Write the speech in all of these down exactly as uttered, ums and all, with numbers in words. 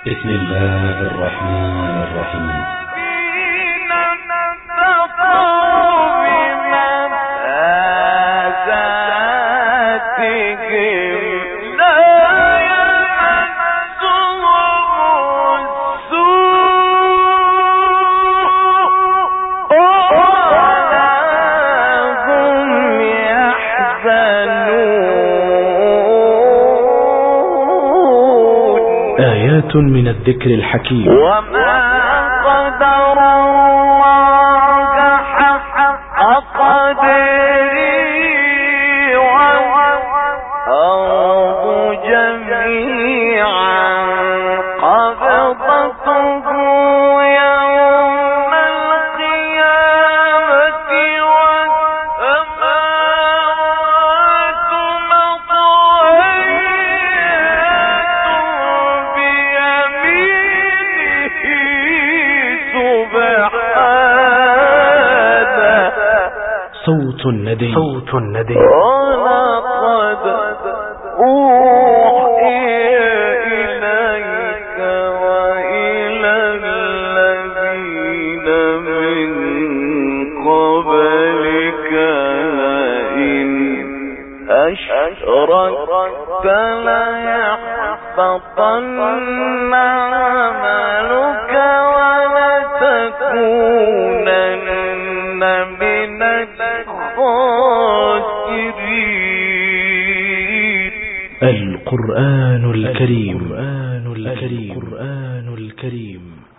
بسم الله الرحمن الرحيم. آيات من الذكر الحكيم. وما قدر الله حق قدره والأرض جميعا قبضته يوم القيامة والسماوات مطويات بيمينه سبحانه. صوت الندي. صوت الندي. ولقد أوحي إليك وإلى الذين من قبلك لئن أشركت ليحبطن عملك ولتكونن من الخاسرين. القرآن الكريم. القرآن الكريم. القرآن الكريم.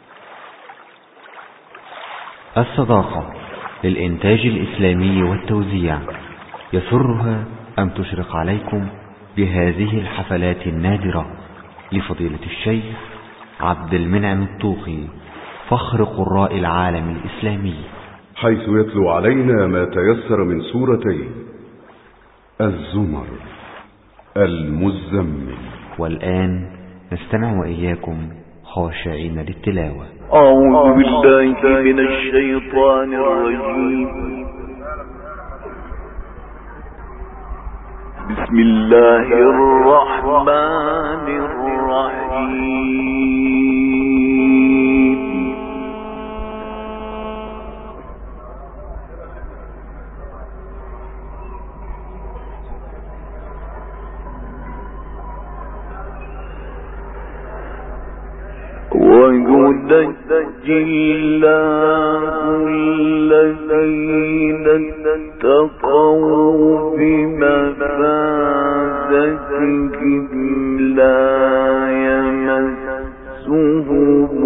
الصداقة للإنتاج الإسلامي والتوزيع يسرها أن تشرق عليكم بهذه الحفلات النادرة لفضيلة الشيخ عبد المنعم الطوخي فخر قراء العالم الإسلامي، حيث يتلو علينا ما تيسر من سورتين الزمر المزمل. والآن نستمع وإياكم خاشعين للتلاوة. أعوذ بالله من الشيطان الرجيم. بسم الله الرحمن الرحيم. وينجي الله الذين اتقوا بمفازتهم لا يمسهم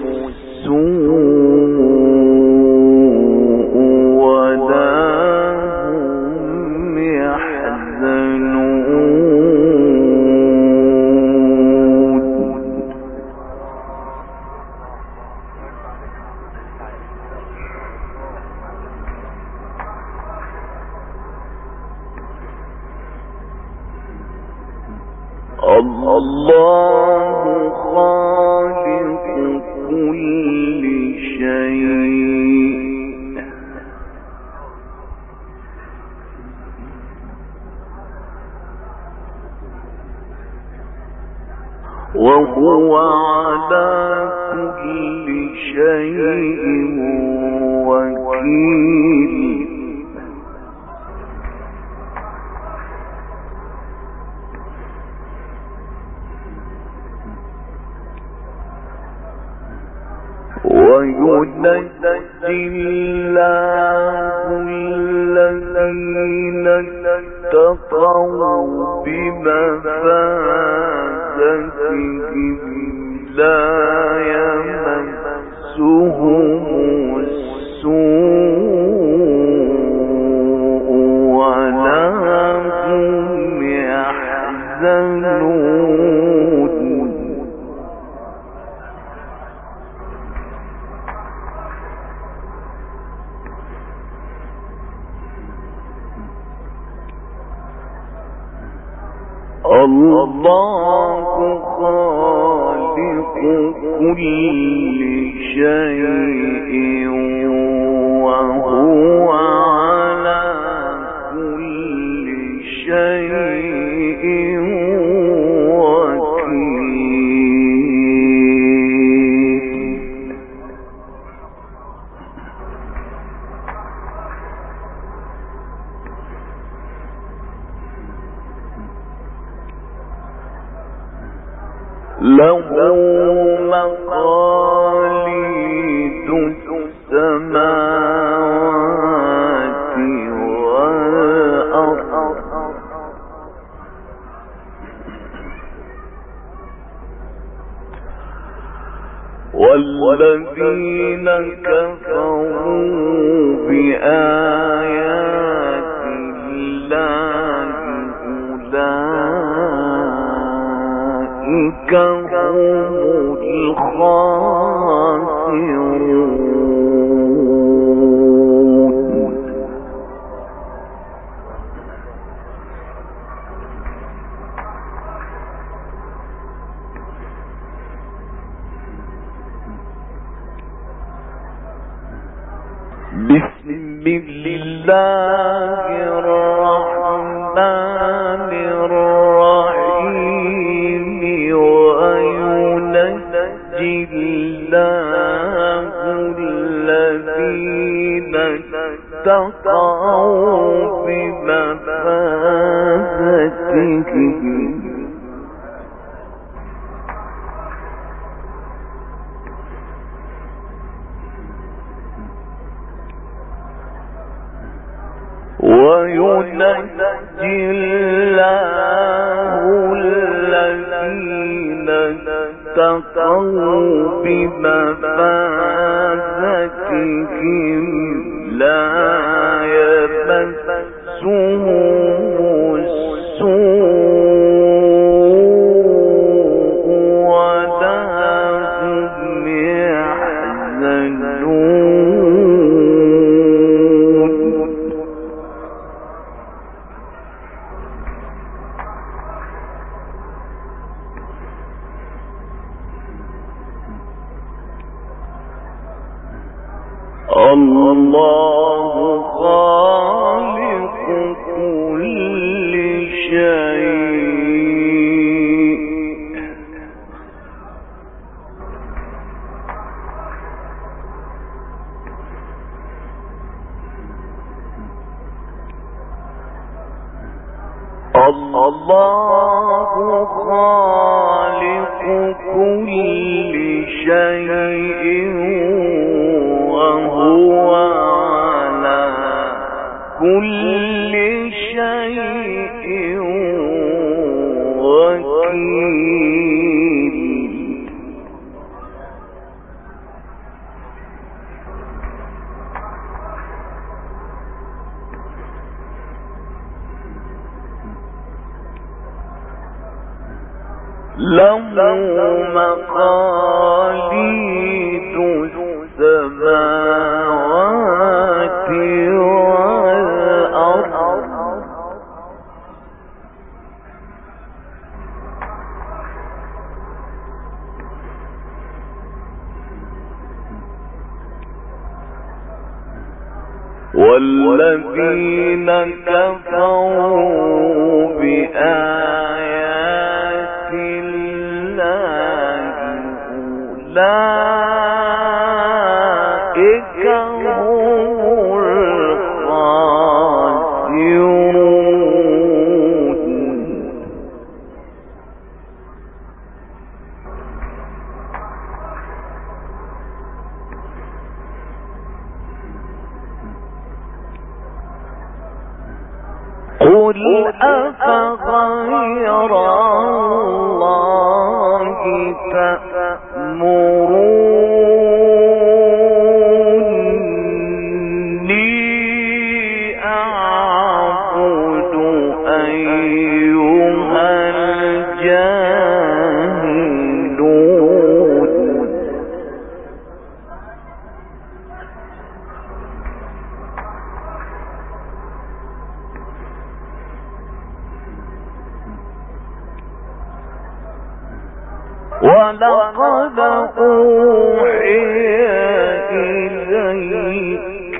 السوء ولا هم يحزنون. الله خالق كل شيء وهو على كل شيء وكيل. وينجي الله الذين اتقوا بمفازتهم لا يمسهم السوء ولا هم يحزنون. الله خالق كل شيء وهو على كل شيء وكيل. له مقاليد السماوات والأرض والذين كفروا بآيات الله أولئك هم الخاسرون. بسم الله الرحمن الرحيم. وينجي الله الذين اتقوا بمفازتهم وينجي الله الذين اتقوا بمفازتهم لا يمسهم السوء ولا هم يحزنون. الله خالق كل شيء الله خالق كل شيء وهو على كل شيء وكيل. له مقاليد السماوات والأرض والذين كفروا بآيات الله أولئك هم الخاسرون. قل أفغير الله تأمروني أعبد أيها الجاهلون. ولقد أوحي إليك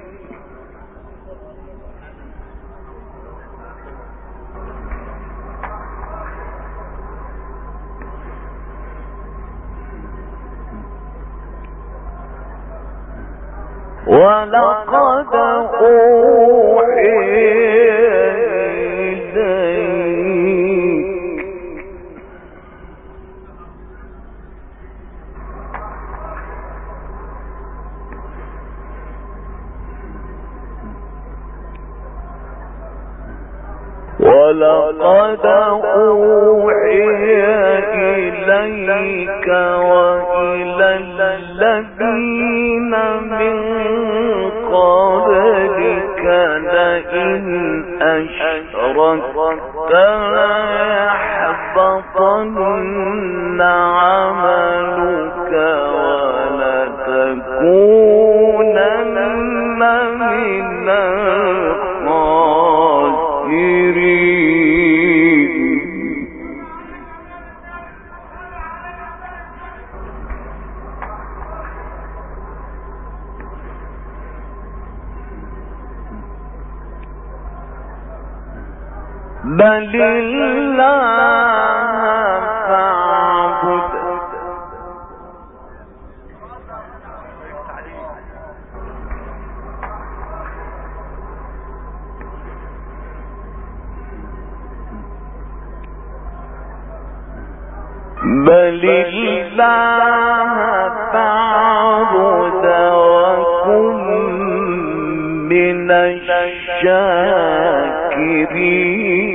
ولقد أوحي إليك ولقد أوحي إليك وإلى الذين من قبلك لئن أشركت ليحبطن عملك ولتكونن من بل الله فاعبد بل الله فاعبد وكن من الشاكرين.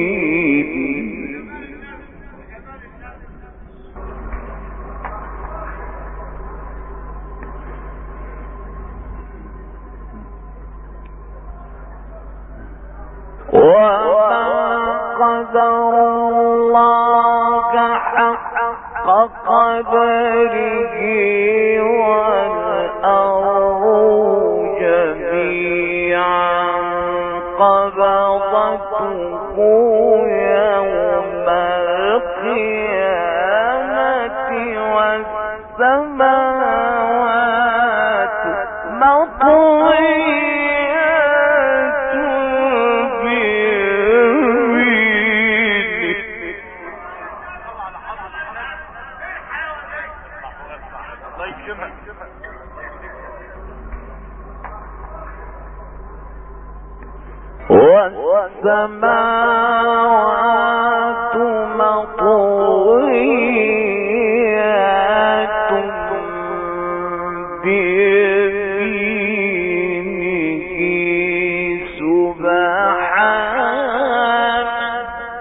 وما قدر الله حق قدره والأرض جميعا قبضته يوم القيامة والسماوات مطويات والسماوات مطويات بيمينه سبحانه.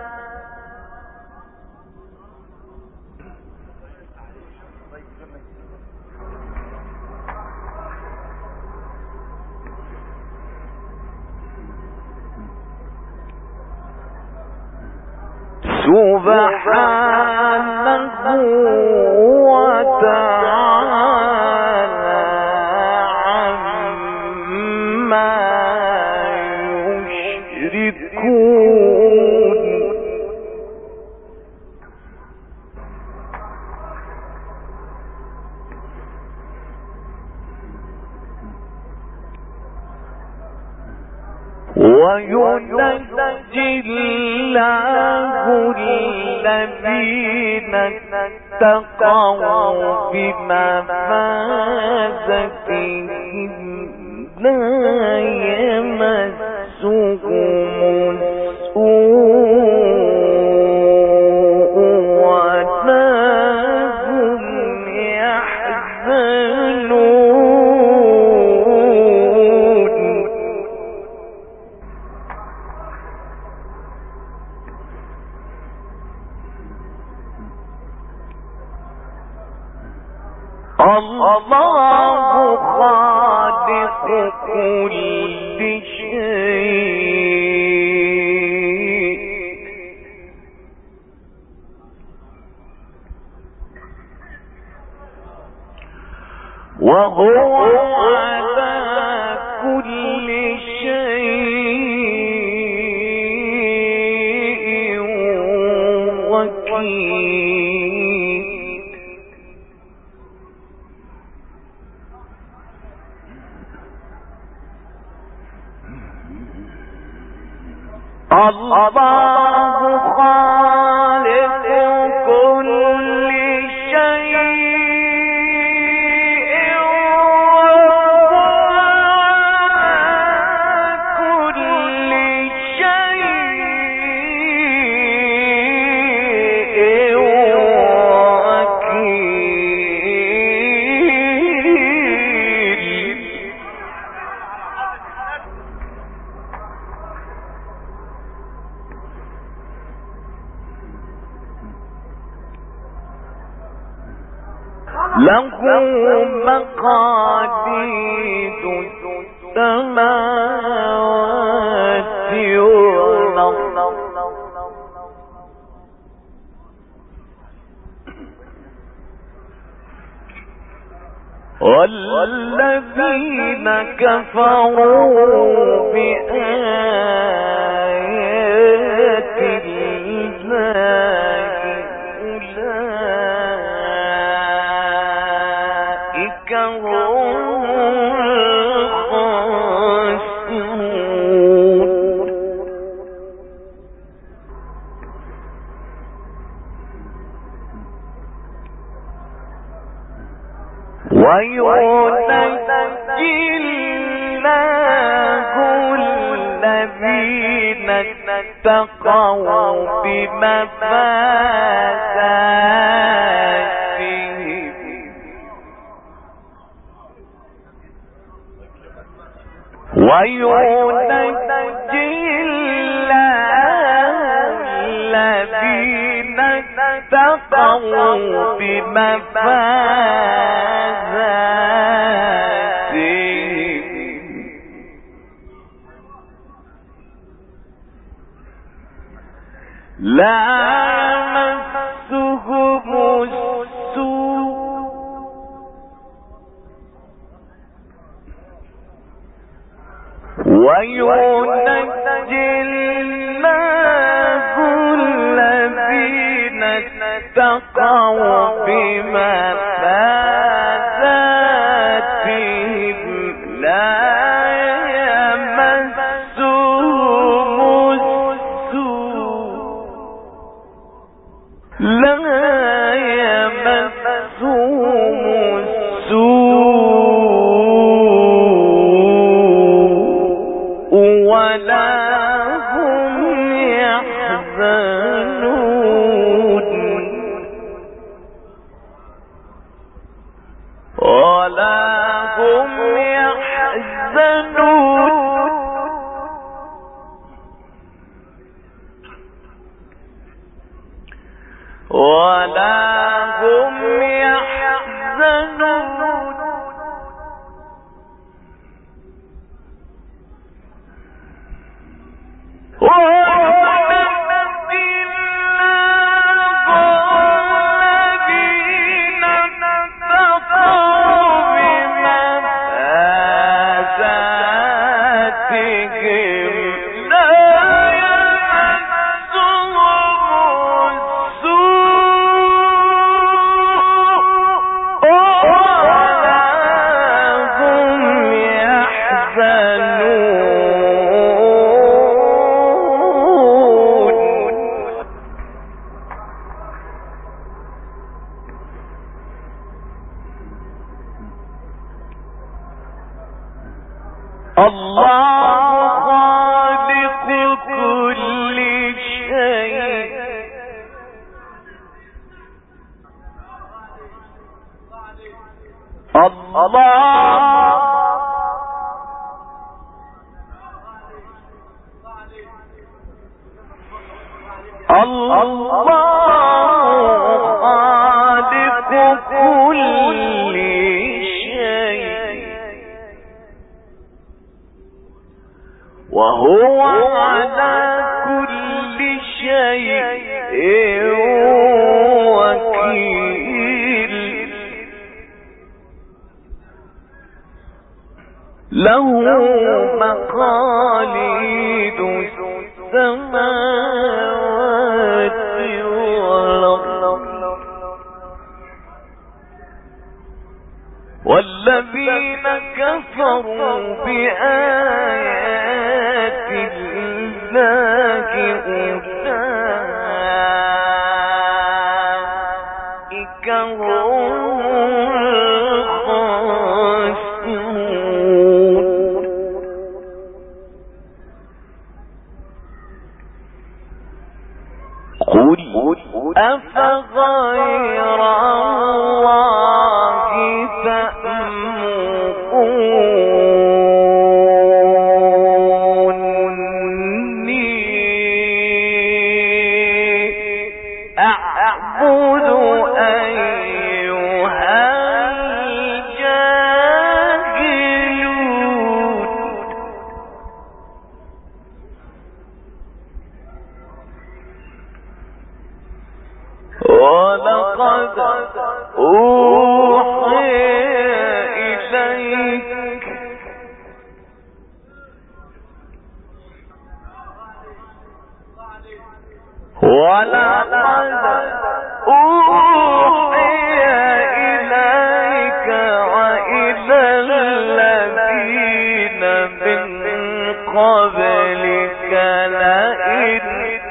سبحانه وتعالى عما يشركون. وينجي الله الذين اتقوا بمفازتهم لا يمسهم السوء ولا هم يحزنون. الله خالق كل شيء وهو على كل شيء وكيل. الله خالق كل شيء وهو على كل شيء وكيل. له مقاليد السماوات والأرض والذين كفروا بآيات الله أولئك هم الخاسرون. وينجي الله الذين اتقوا بمفازاتهم وينجي الله الذين اتقوا بمفازاتهم لا يمسهم السوء وينجي الله الذين اتقوا بمفازاتهم لا يمسهم السوء لا يمسهم السوء ولا هم يحزنون ولا هم يحزنون ولا هم يحزنون الله خالق كل شيء الله الله خالق كل شيء وهو على كل شيء وكيل له مقاليد السماوات والأرض والذين كفروا بآيات الله أولئك هم الخاسرون. قل أفغير الله تأمروني أعبد أيها أوحي إليك ولقد أوحي إليك وإلى الذين من قبلك لئن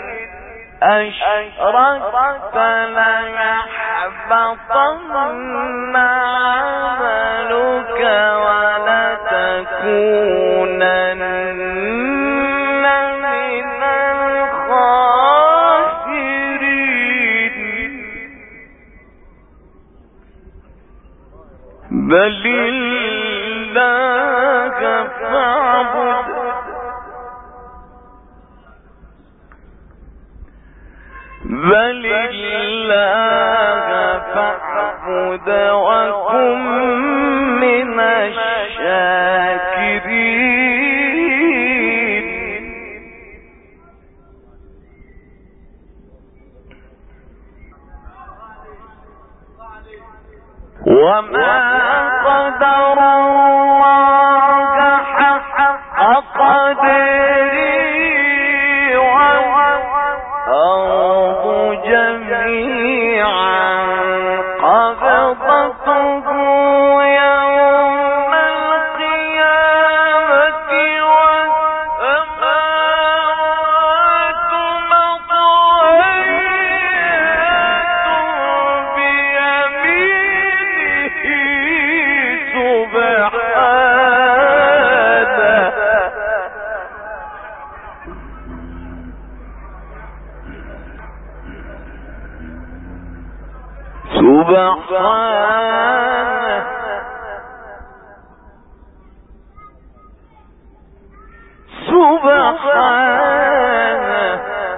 أشركت ليحبطن عملك ولتكونن من الخاسرين بل الله فاعبد بل الله فاعبد وكن من الشاكرين وما قدر الله حق قدره والأرض جميعا قبضته يوم القيامة والسماوات مطويات بيمينه سبحانه سبحانه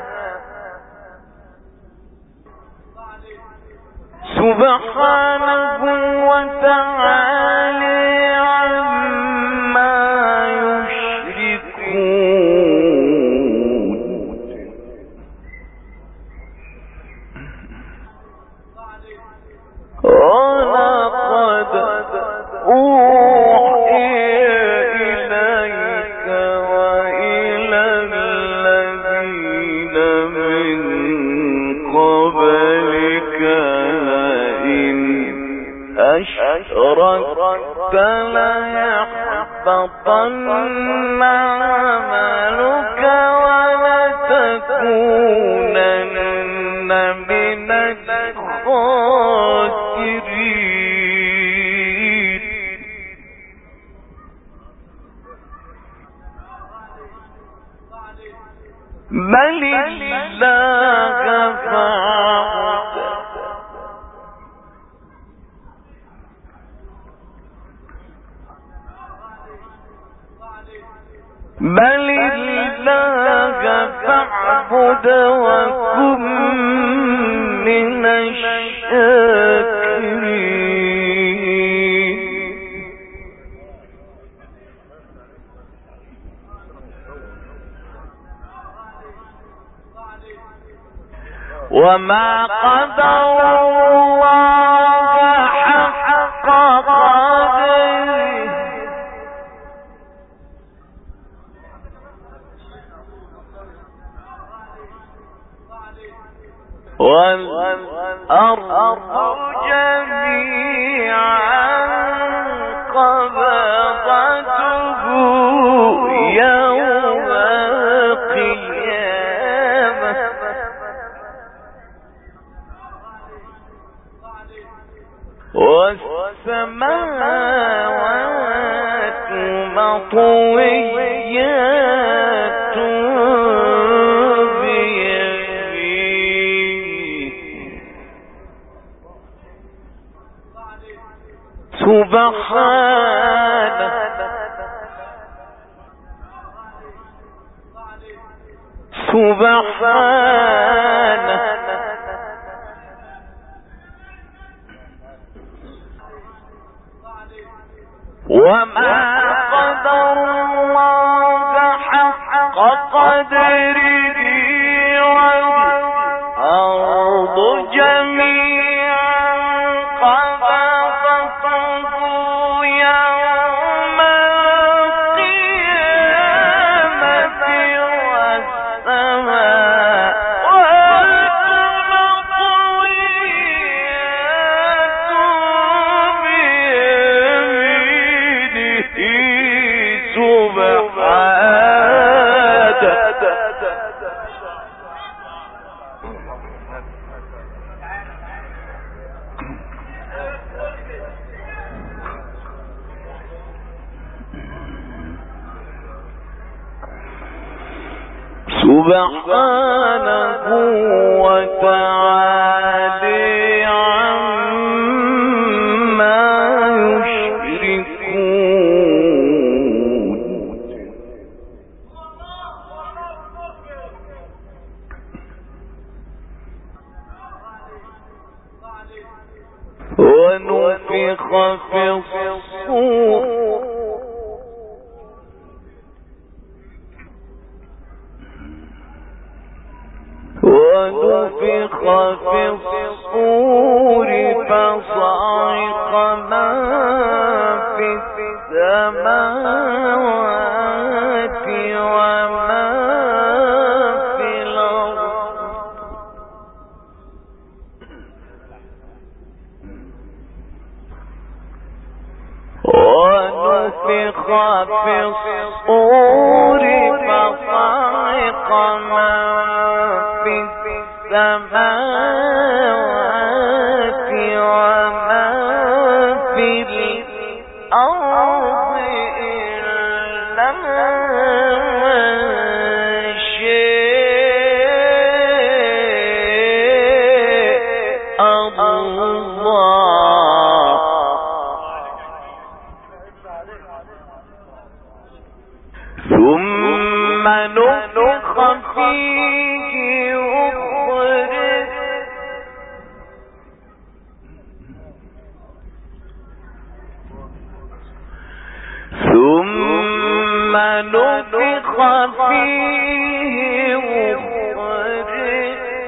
سبحانه وتعالى عما يشركون ولقد أوحي إليك وإلى الذين من قبلك لئن أشركت ليحبطن عملك ولتكونن من الخاسرين بل الله فاعبد بل الله فاعبد وكن من الشاكرين وما قدر الله حق قدره والأرض جميعا قبضته يوم القيامة والسماوات مطويات سبحانه سبحانه وما قدر الله حق قدره والأرض جميعا سبحانه وتعالى عما يشركون. ونفخ في الصور ونفخ في الصور فصعق من في السماوات ومن في الأرض ونفخ في الصور فصعق من في السماوات ومن في الأرض إلا من شاء الله ثم نفخ فيه أخرى ثم نفخ فيه أخرى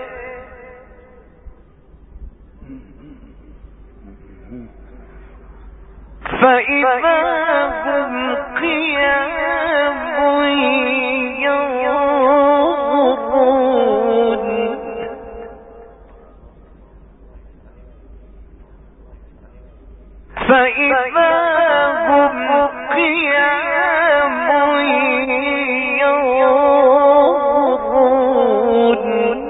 فإذا هم قيام ينظرون فإذا هم قيام ينظرون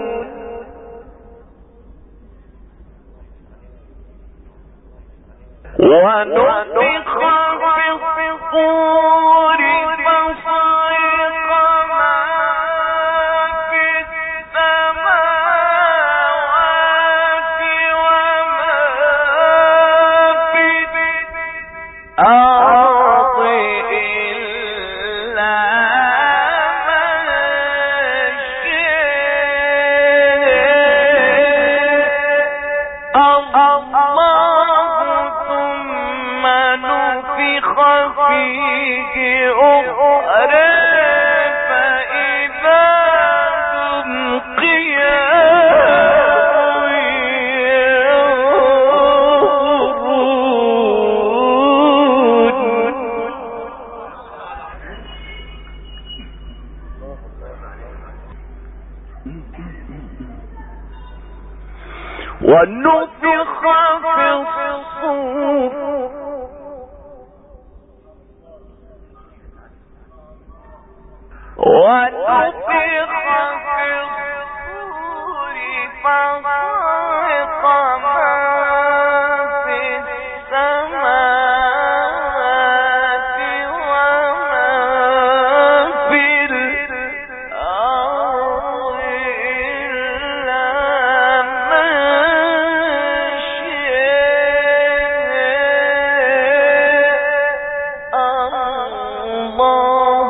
ونفخ في الصور فصعق من في السماوات ومن في الأرض إلا من شاء الله ثم نفخ فيه أخرى فإذا هم قيام ينظرون ونفخ في الصور ونفخ في الصور فصعق من في السماوات ومن في الأرض إلا من شاء الله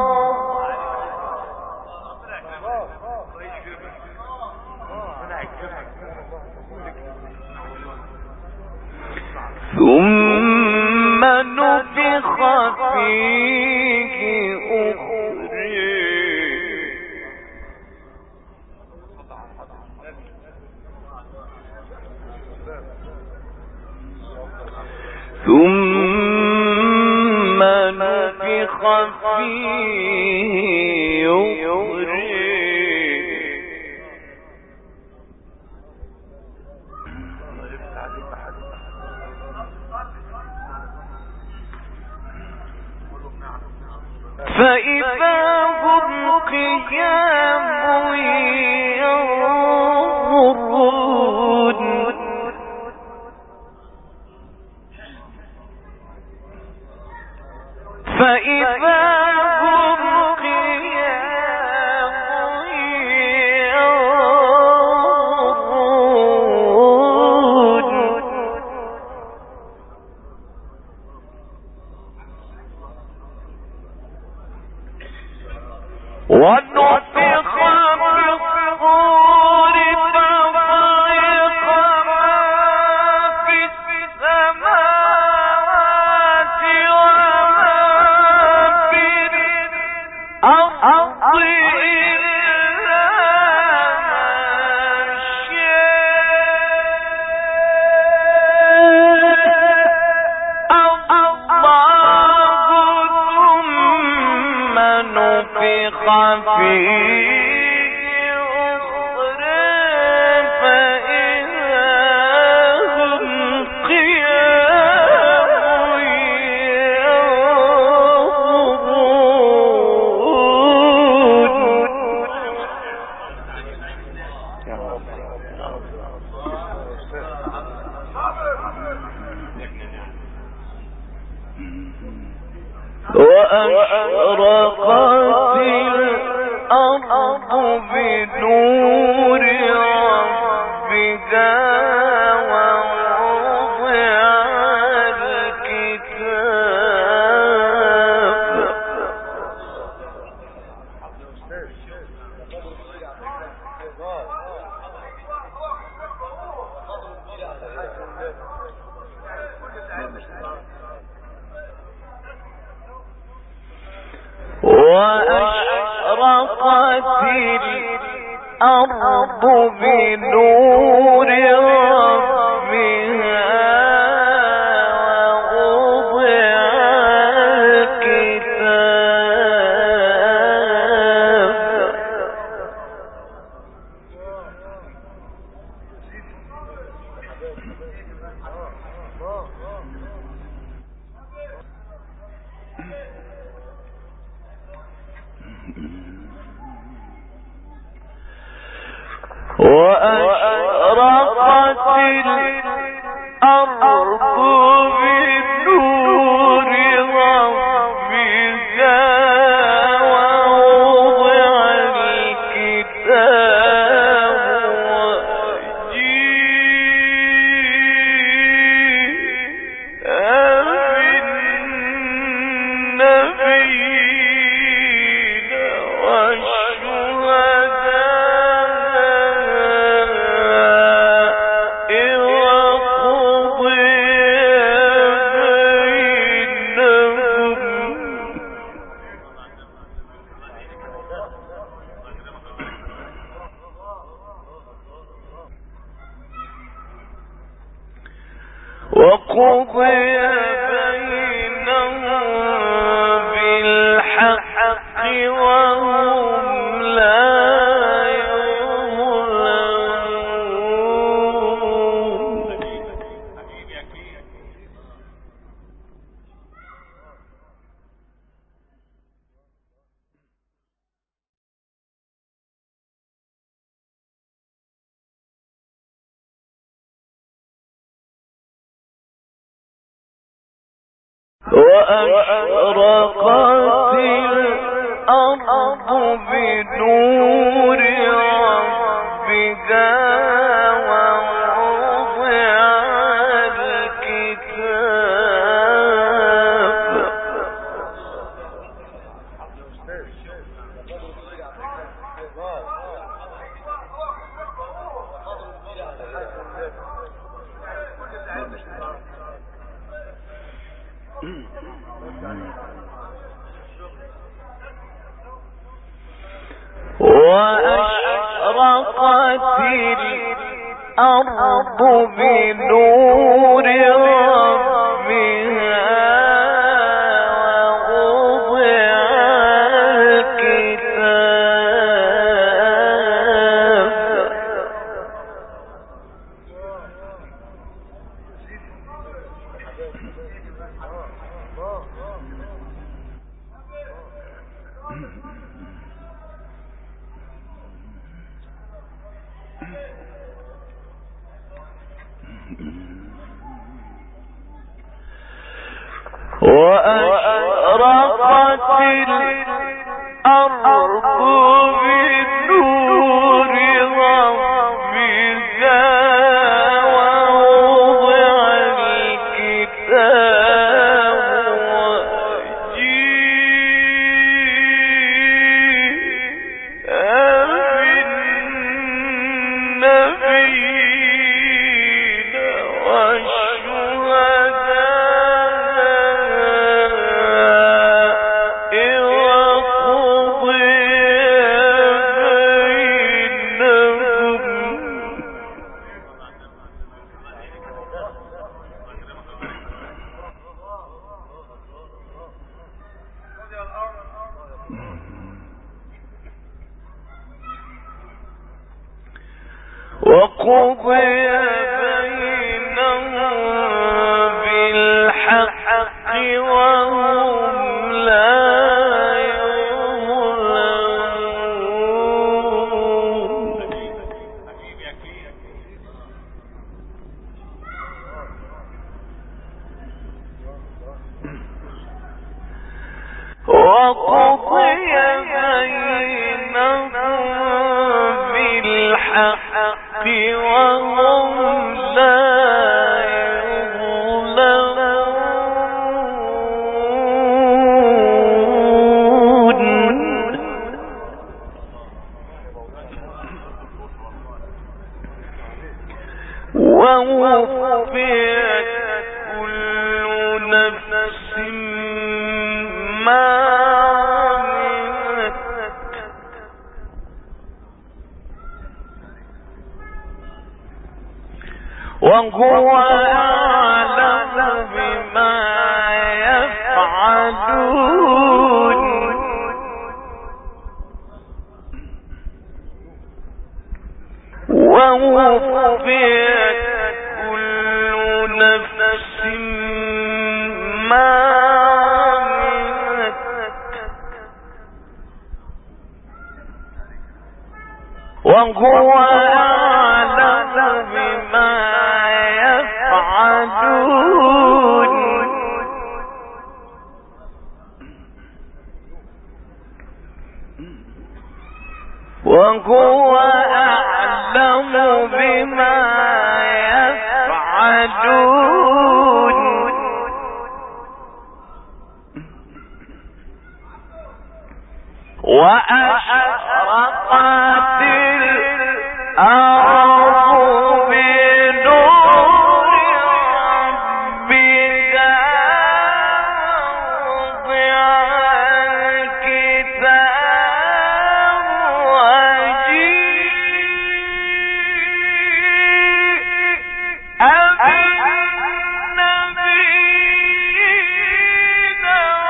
ثم نفخ فيه أخرى ثم نفخ فيه أخرى فإذا هم قيام ينظرون فإذا هم قيام وأشرقت الأرض بنور ربها ووضع الكتاب وأشرقت الأرض بنور ربها ووضع الكتاب وأشرقت الأرض بنور ربها ووضع الكتاب وجيء بالنبيين وقضي بينهم بالحق وهم لا يظلمون وأشرقت الأرض بنور ربها ووضع الكتاب وأشرقت الأرض بنور ربها ووضع الكتاب وأشرقت الأرض بنور ربها ووضع الكتاب وجيء بالنبيين والشهداء وقضي بينهم بالحق وهم لا يظلمون وقضي بينهم بالحق وهم لا يظلمون ووفيت كل نفس ما عملت وهو أعلم بما يفعلون ووفيت كل نفس ما عملت وهو أعلم بما يفعلون وهو أعلم بما يفعلون وأشرقت الأرض بنور ربها ووضع الكتاب وجيء بالنبيين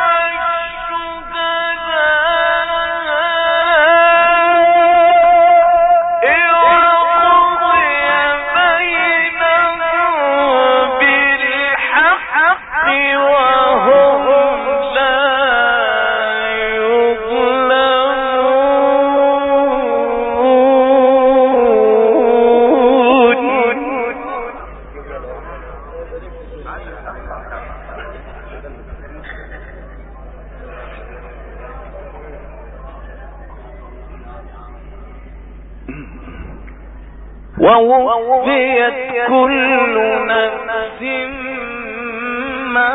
ووفيت كل نفس ما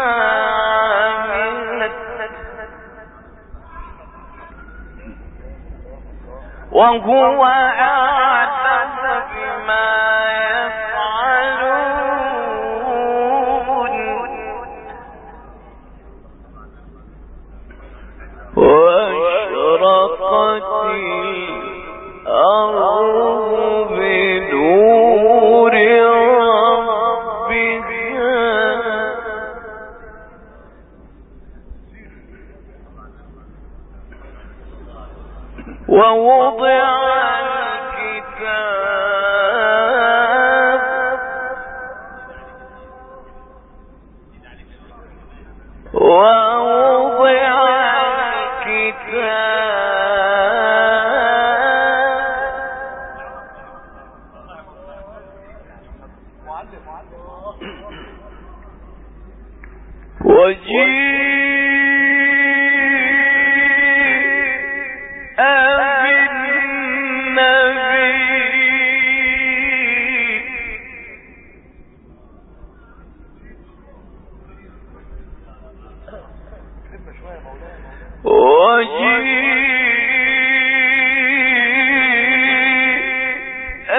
عملت وهو أعلم بما يفعلون وأشرقت الأرض بنور ربها ووضع الكتاب ووضع الكتاب وجيء بالنبي وجيء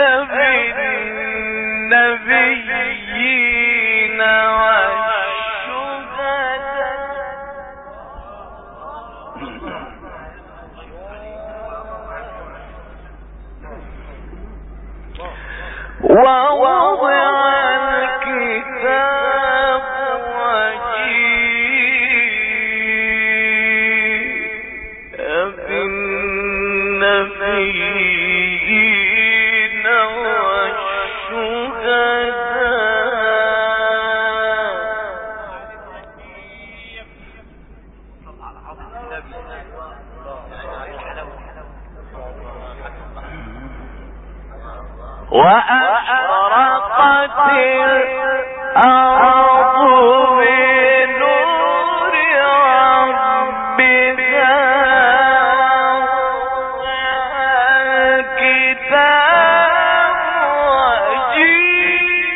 بالنبيين ووضع الكتاب وجيء بالنبيين وشهداء وأشرقت الأرض بنور ربها كتاب وجيء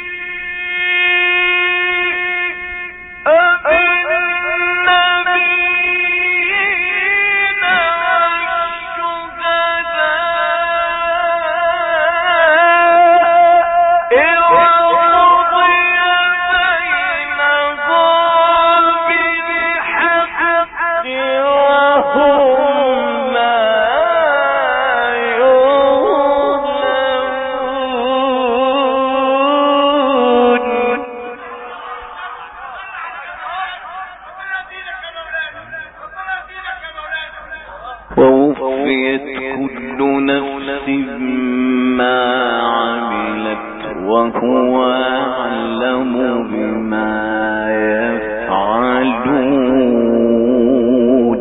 بالنبيين ووفيت كل نفس ما عملت وهو أعلم بما يفعلون.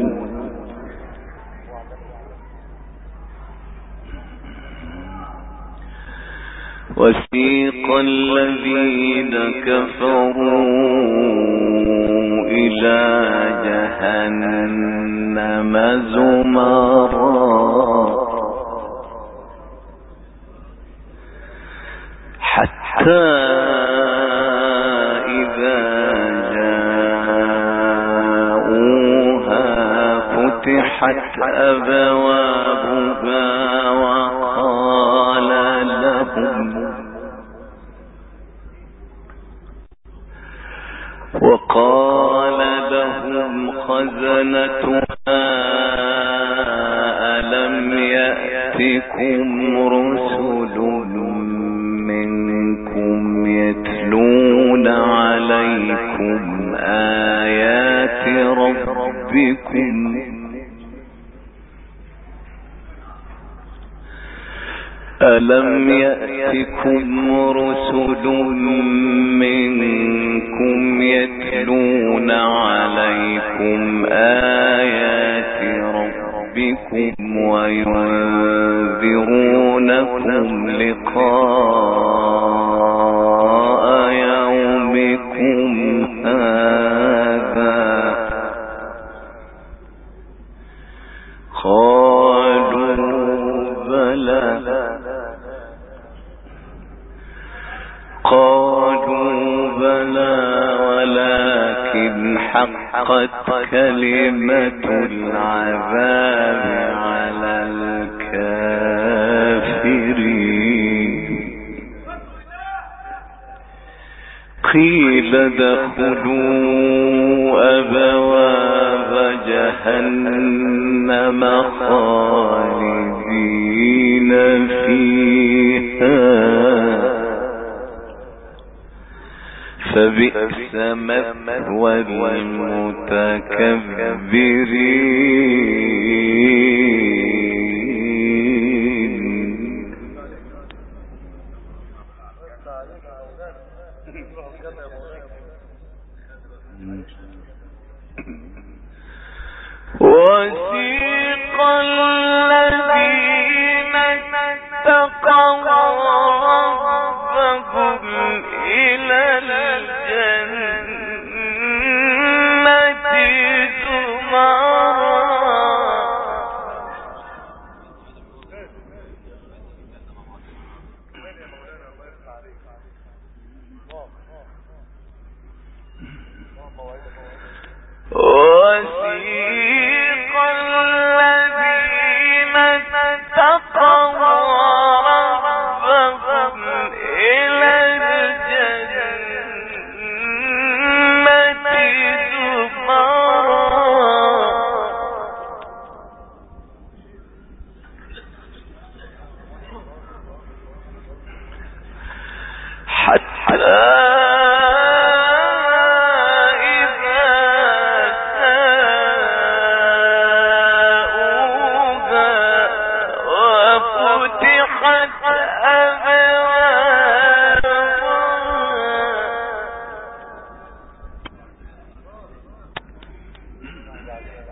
وسيق الذين كفروا إلى جهنم زمرا حتى إذا جاءوها فتحت أبوابها وقال لهم وقال لهم خزنتها ألم يأتكم رسل منكم يتلون عليكم آيات ربكم ألم يأتكم رسل منكم يتلون عليكم آيات ربكم وينذرونكم لقاء يومكم هذا قالوا بلى قالوا بلى ولكن حقت كلمة العذاب على الكافرين. قيل ادخلوا أبواب جهنم خالدين فيها فبئس مثوى المتكبرين. وسيق الذين اتقوا ربهم إلى الجنة زمرا وسيق الذين اتقوا ربهم إلى الجنة زمرا حتى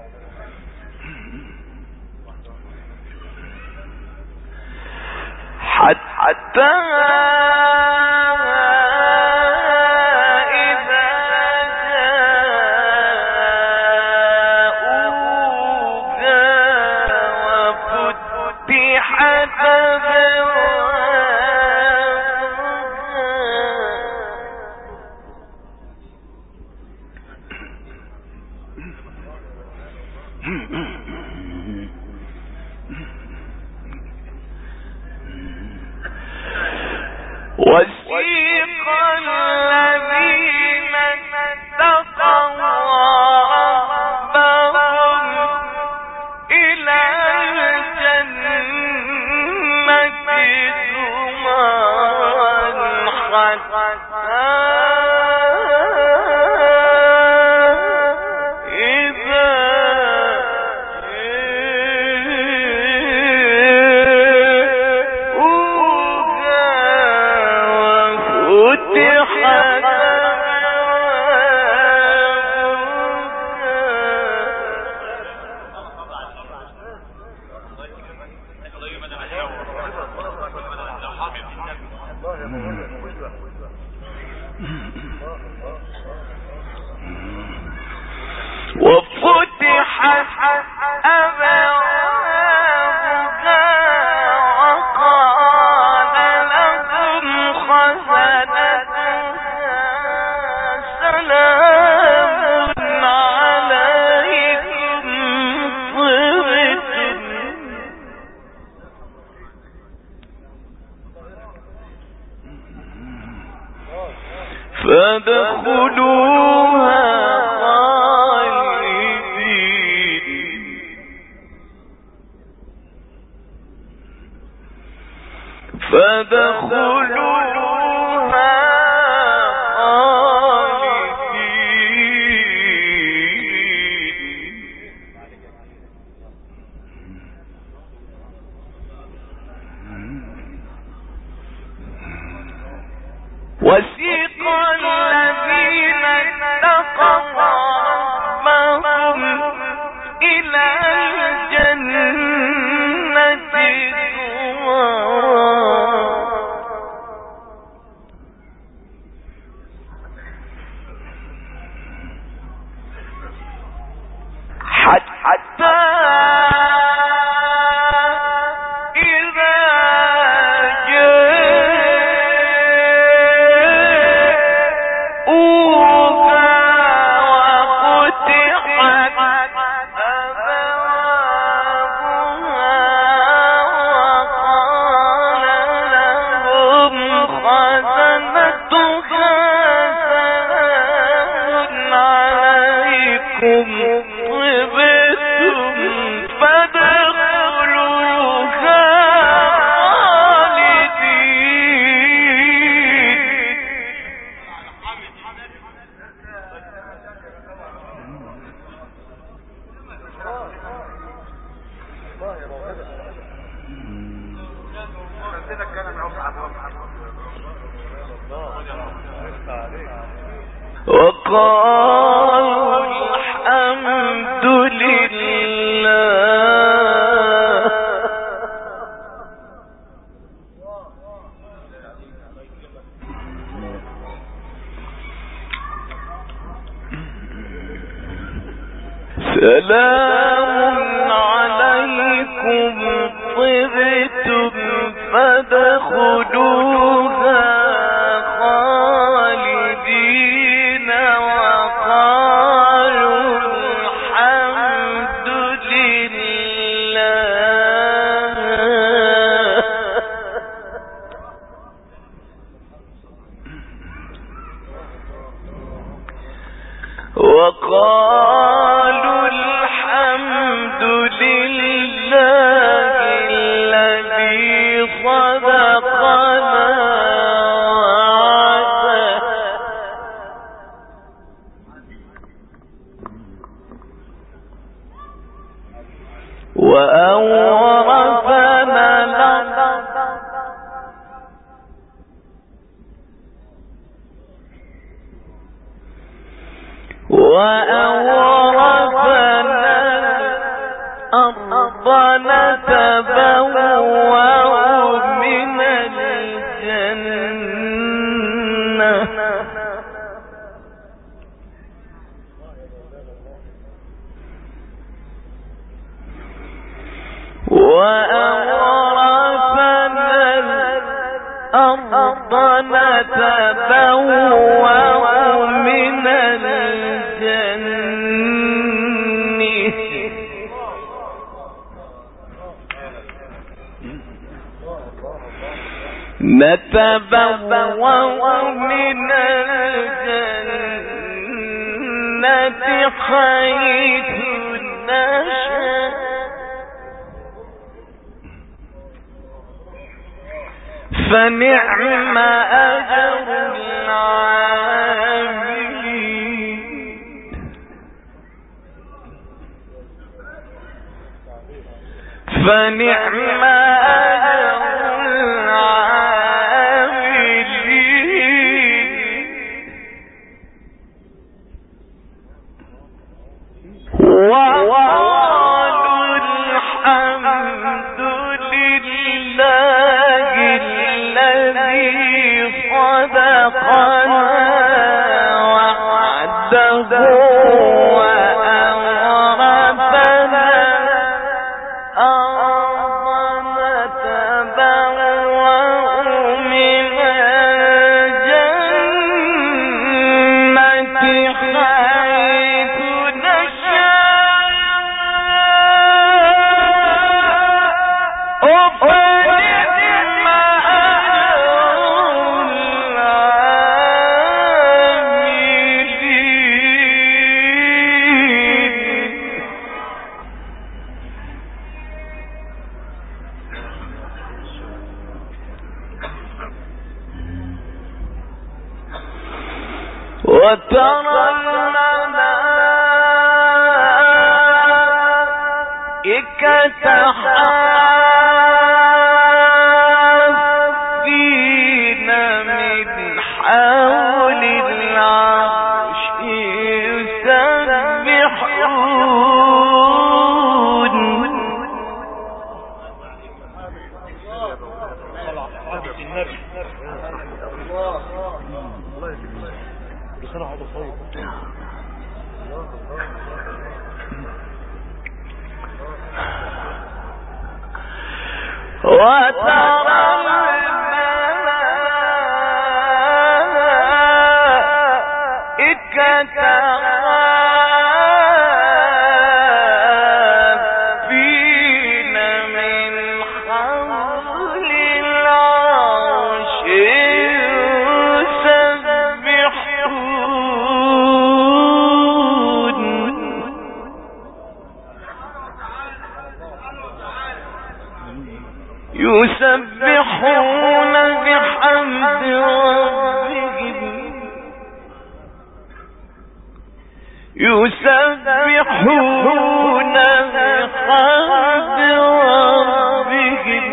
حتى حتى وسيق الذين اتقوا ربهم إلى الجنة زمرا حتى وفتحت أبوابها وقال لهم خزنتها سلام عليكم طبتم فادخلوها فادخلوها خالدين وسيق الذين اتقوا ربهم إلى الجنة حتى إذا جاءوها وفتحت أبوابها وقال لهم خزنتها سلام عليكم وقالوا الحمد لله سلام عليكم طبتم فادخلوها خالدين وقالوا الحمد لله وقالوا الحمد لله الذي صدقنا وعده وأورثنا الأرض وأورثنا الأرض نتبوأ من الأرض نتبوأ من الجنة نتبوأ من الجنة حيث نشاء فنعم أجر العاملين فنعم أجر العاملين وقالوا الحمد لله الذي صدقنا وعده وأورثنا أرضا نتبوأ من الجنة حيث نشاء فنعم وترى الملائكة حافين من حول العرش يسبحون وترى الملائكة حافين من حول العرش يسبحون بحمد ربهم يسبحون بحمد ربهم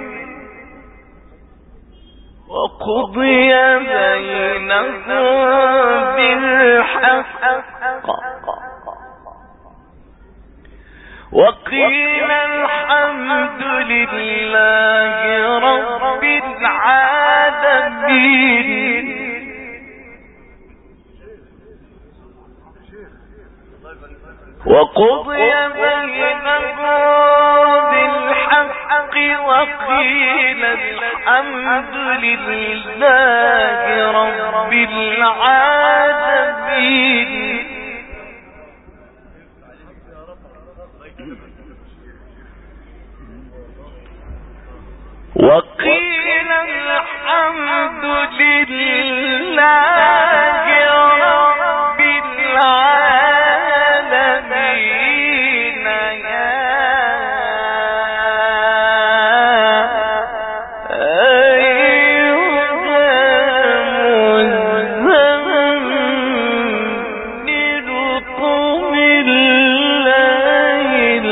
وقضي بينهم بالحق وقيل الحمد لله رب العالمين وقضي بينهم بالحق وقيل الحمد لله رب العالمين وقيل الحمد لله رب العالمين يا أيها المزمل قم الليل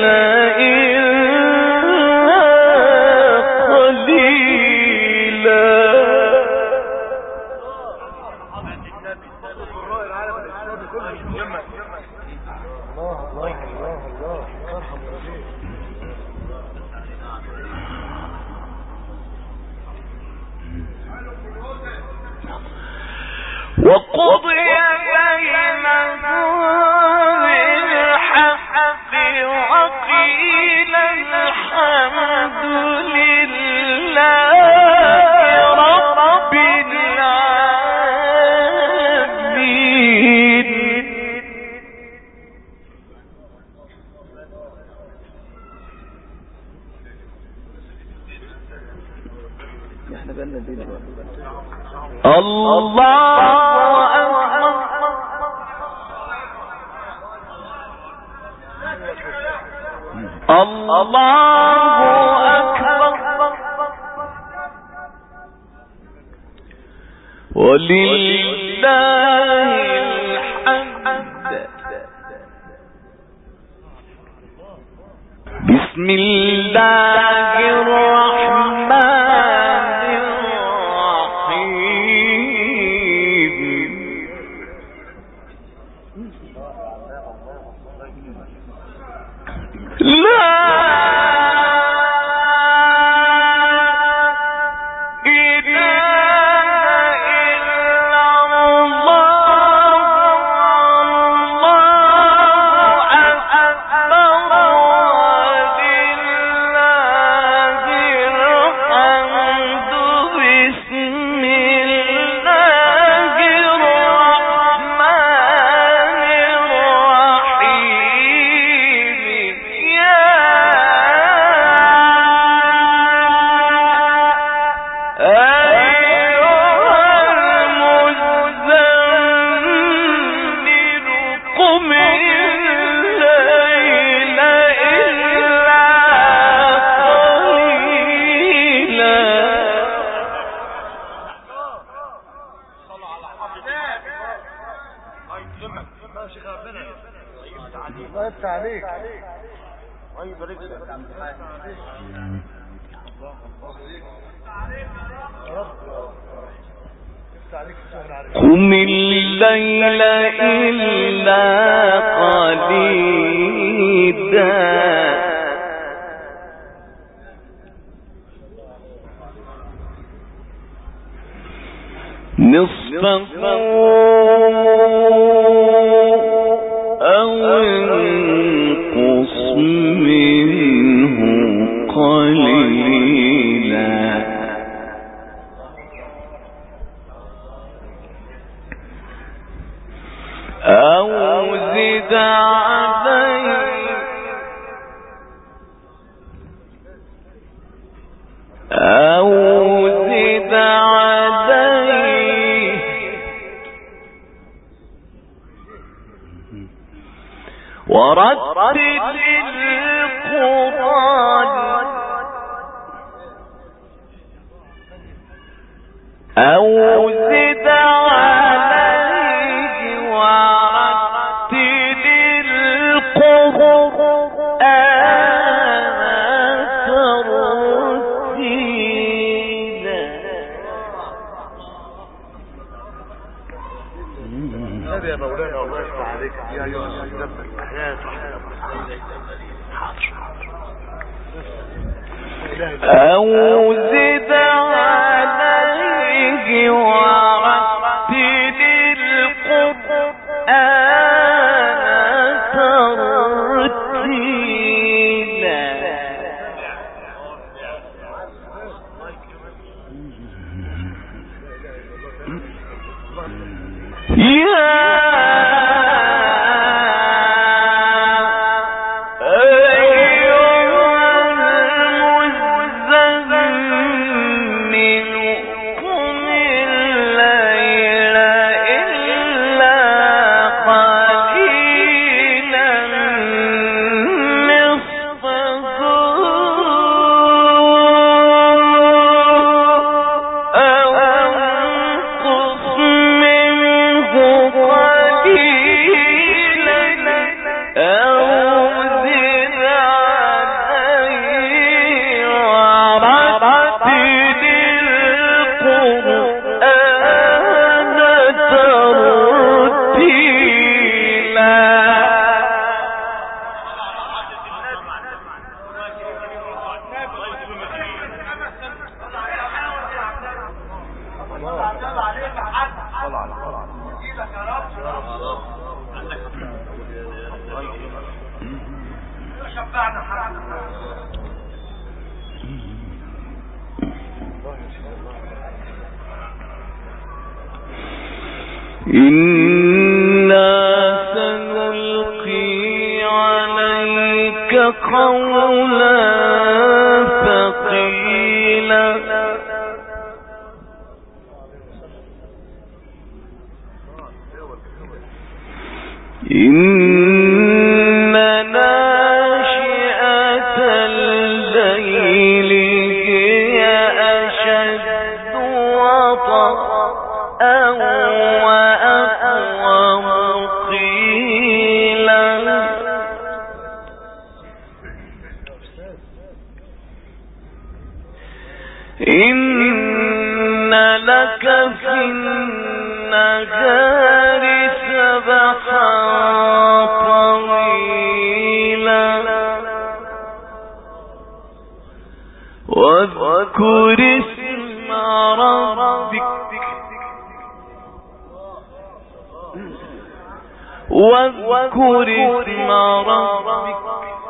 وقضي بينهم بالحق وقيل الحمد لله رب الله أكبر الله أكبر ولله الحمد. بسم الله الرحمن الرحيم. لا قم الليل إلا قليلا نصفه أو انقص منه قليلا أو زد عليه أو زد عليه ورتل القرآن أو زد عليه ورتل القرآن ترتيلا. هذا يا مولانا الله يفتح عليك يا أيها المزمل أحيانا أو زد عليه ورتل القرآن ترتيلا. يا إنا سنلقي عليك قولا ثقيلا إن ناشئة الليل هي أشد وطئا وأقوم قيلا إن لك في النهار سبحا طويلا واذكر اسم ربك واذكر اسم ربك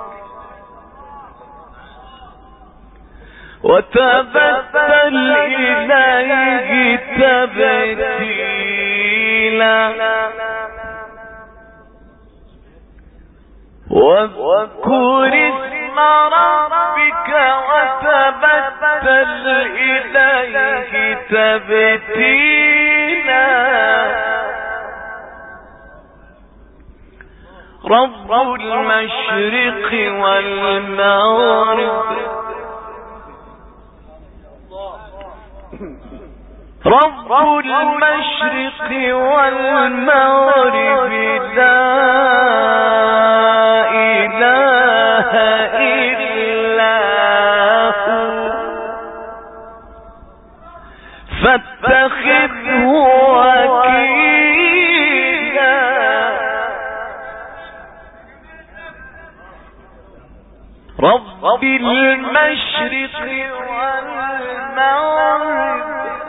وتبتل إليه تبتيلا واذكر اسم ربك وتبتل إليه تبتيلا رب المشرق والمغرب رب المشرق والمغرب لا إله إلا هو فاتخذه وكيلا رب المشرق والمغرب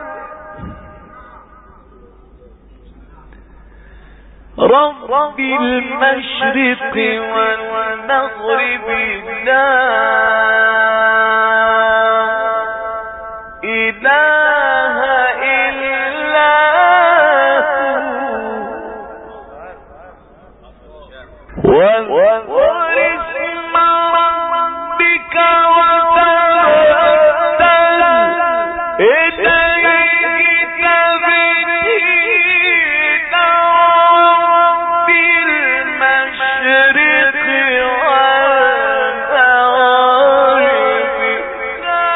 رب المشرق والمغرب لا إله إلا هو واذكر اسم ربك وتبتل إليه تبتيلا رب المشرق والمغرب لا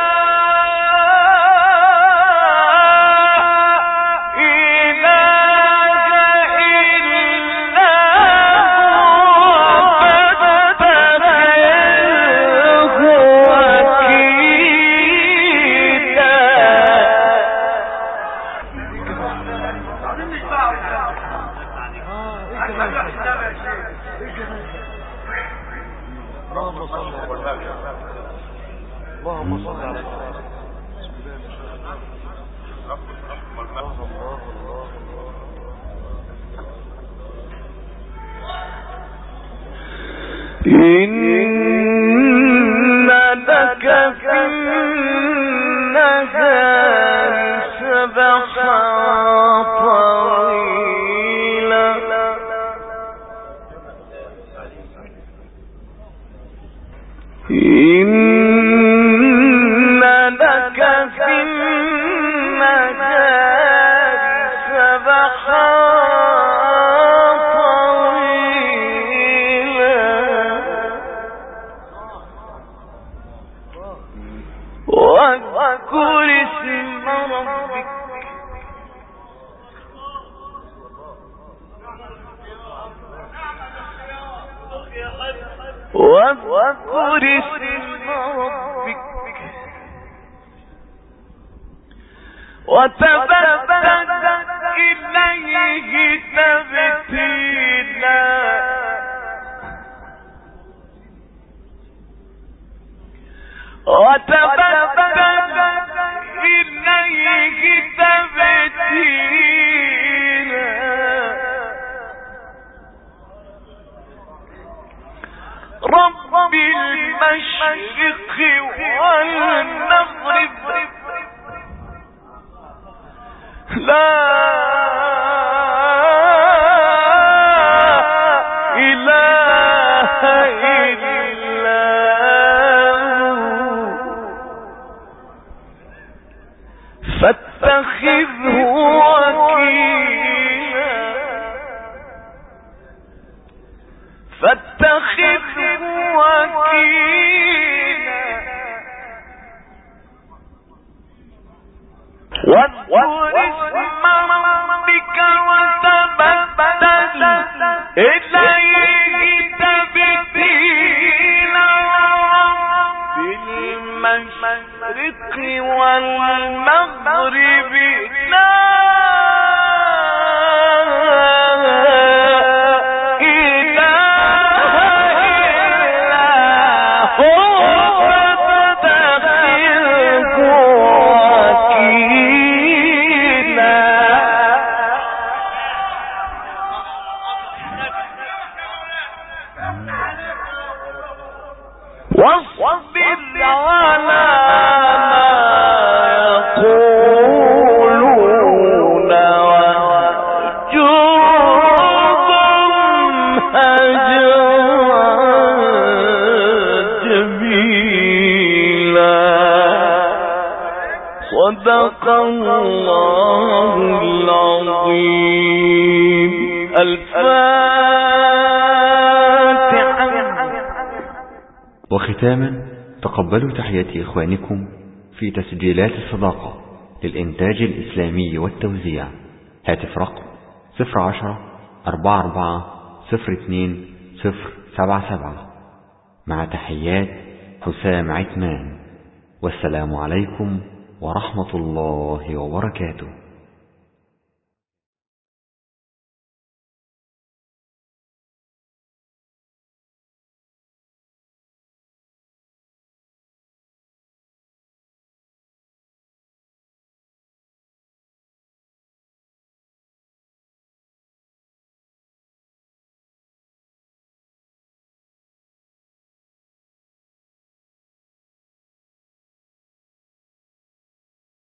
إله إلا هو فاتخذه وكيلا اللهم صل على إن لك في النهار سبحا طويلا إن لك في النهار سبحا طويلا واذكر اسم ربك واذكر اسم ربك وتبتل إليه تبتيلا وتبتل إليه تبتيلا رب المشرق والمغرب لا إله إلا هو فاتخذه وكيلا فاتخذه وكيلا واذكر اسم ربك وتبتل إليه تبتيلا بالمشرق والمغرب لا واصبر على ما يقولون واهجرهم هجرا جميلا صدق الله العظيم. الفاتحة. وختاما تقبلوا تحيات إخوانكم في تسجيلات الصداقة للإنتاج الإسلامي والتوزيع. هاتف رقم صفر عشرة أربعة أربعة صفر اثنين صفر سبعة سبعة. مع تحيات حسام عثمان، والسلام عليكم ورحمة الله وبركاته.